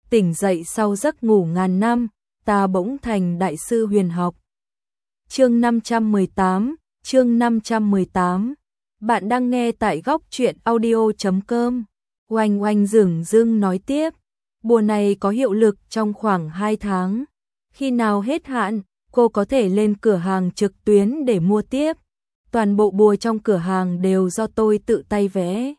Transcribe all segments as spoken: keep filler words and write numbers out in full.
tỉnh dậy sau giấc ngủ ngàn năm, ta bỗng thành đại sư huyền học. Chương năm trăm mười tám, chương năm trăm mười tám. Bạn đang nghe tại góc truyện audio chấm com. Oanh oanh dửng dưng nói tiếp, bùa này có hiệu lực trong khoảng hai tháng. Khi nào hết hạn, cô có thể lên cửa hàng trực tuyến để mua tiếp. Toàn bộ bùa trong cửa hàng đều do tôi tự tay vẽ.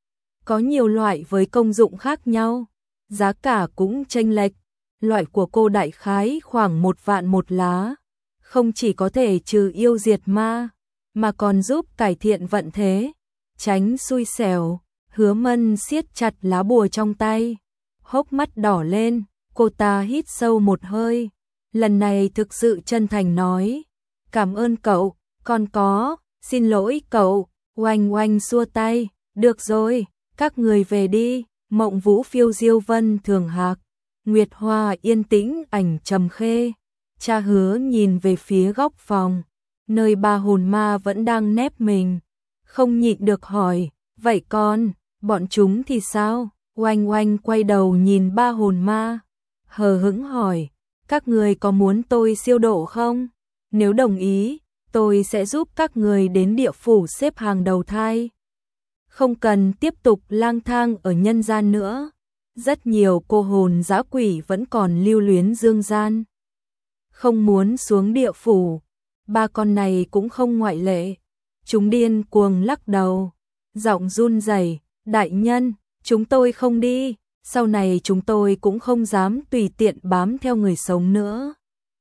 Có nhiều loại với công dụng khác nhau, giá cả cũng chênh lệch. Loại của cô đại khái khoảng một vạn một lá. Không chỉ có thể trừ yêu diệt ma, mà còn giúp cải thiện vận thế, tránh xui xẻo. Hứa Mân siết chặt lá bùa trong tay, hốc mắt đỏ lên, cô ta hít sâu một hơi. Lần này thực sự chân thành nói, cảm ơn cậu, còn có, xin lỗi cậu. Oanh oanh xua tay, được rồi, các người về đi. Mộng Vũ phiêu diêu vân thường hạc, Nguyệt Hoa yên tĩnh ảnh trầm khê. Cha Hứa nhìn về phía góc phòng, nơi ba hồn ma vẫn đang nép mình, không nhịn được hỏi, vậy con, bọn chúng thì sao? Oanh oanh quay đầu nhìn ba hồn ma, hờ hững hỏi, các người có muốn tôi siêu độ không? Nếu đồng ý, tôi sẽ giúp các người đến địa phủ xếp hàng đầu thai. Không cần tiếp tục lang thang ở nhân gian nữa. Rất nhiều cô hồn dã quỷ vẫn còn lưu luyến dương gian, không muốn xuống địa phủ. Ba con này cũng không ngoại lệ. Chúng điên cuồng lắc đầu, giọng run rẩy, đại nhân, chúng tôi không đi, sau này chúng tôi cũng không dám tùy tiện bám theo người sống nữa.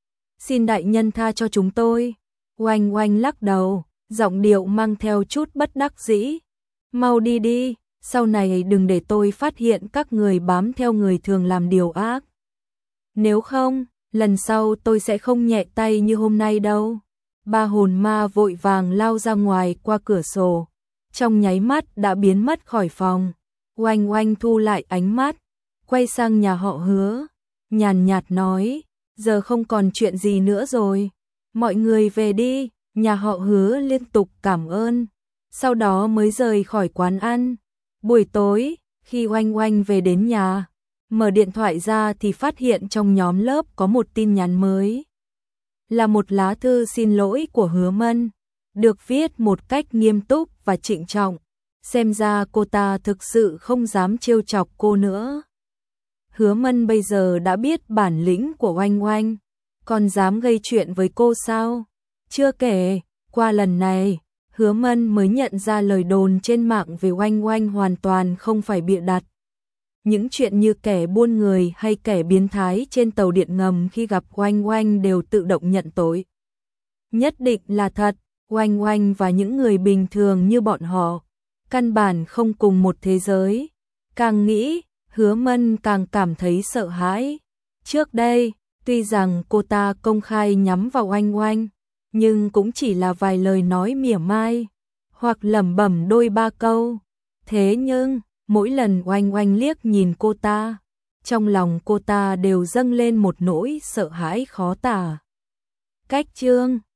Xin đại nhân tha cho chúng tôi. Oanh oanh lắc đầu, giọng điệu mang theo chút bất đắc dĩ. Mau đi đi, sau này đừng để tôi phát hiện các người bám theo người thường làm điều ác. Nếu không, lần sau tôi sẽ không nhẹ tay như hôm nay đâu. Ba hồn ma vội vàng lao ra ngoài qua cửa sổ, trong nháy mắt đã biến mất khỏi phòng. Oanh oanh thu lại ánh mắt, quay sang nhà họ Hứa, nhàn nhạt nói, giờ không còn chuyện gì nữa rồi, mọi người về đi. Nhà họ Hứa liên tục cảm ơn, sau đó mới rời khỏi quán ăn. Buổi tối, khi Oanh Oanh về đến nhà, mở điện thoại ra thì phát hiện trong nhóm lớp có một tin nhắn mới. Là một lá thư xin lỗi của Hứa Mân, được viết một cách nghiêm túc và trịnh trọng. Xem ra cô ta thực sự không dám trêu chọc cô nữa. Hứa Mân bây giờ đã biết bản lĩnh của Oanh Oanh, còn dám gây chuyện với cô sao? Chưa kể, qua lần này, Hứa Mân mới nhận ra lời đồn trên mạng về Oanh Oanh hoàn toàn không phải bịa đặt. Những chuyện như kẻ buôn người hay kẻ biến thái trên tàu điện ngầm khi gặp Oanh Oanh đều tự động nhận tội. Nhất định là thật, Oanh Oanh và những người bình thường như bọn họ, căn bản không cùng một thế giới. Càng nghĩ, Hứa Mân càng cảm thấy sợ hãi. Trước đây, tuy rằng cô ta công khai nhắm vào Oanh Oanh, nhưng cũng chỉ là vài lời nói mỉa mai, hoặc lẩm bẩm đôi ba câu. Thế nhưng, mỗi lần Oanh Oanh liếc nhìn cô ta, trong lòng cô ta đều dâng lên một nỗi sợ hãi khó tả. Cách chương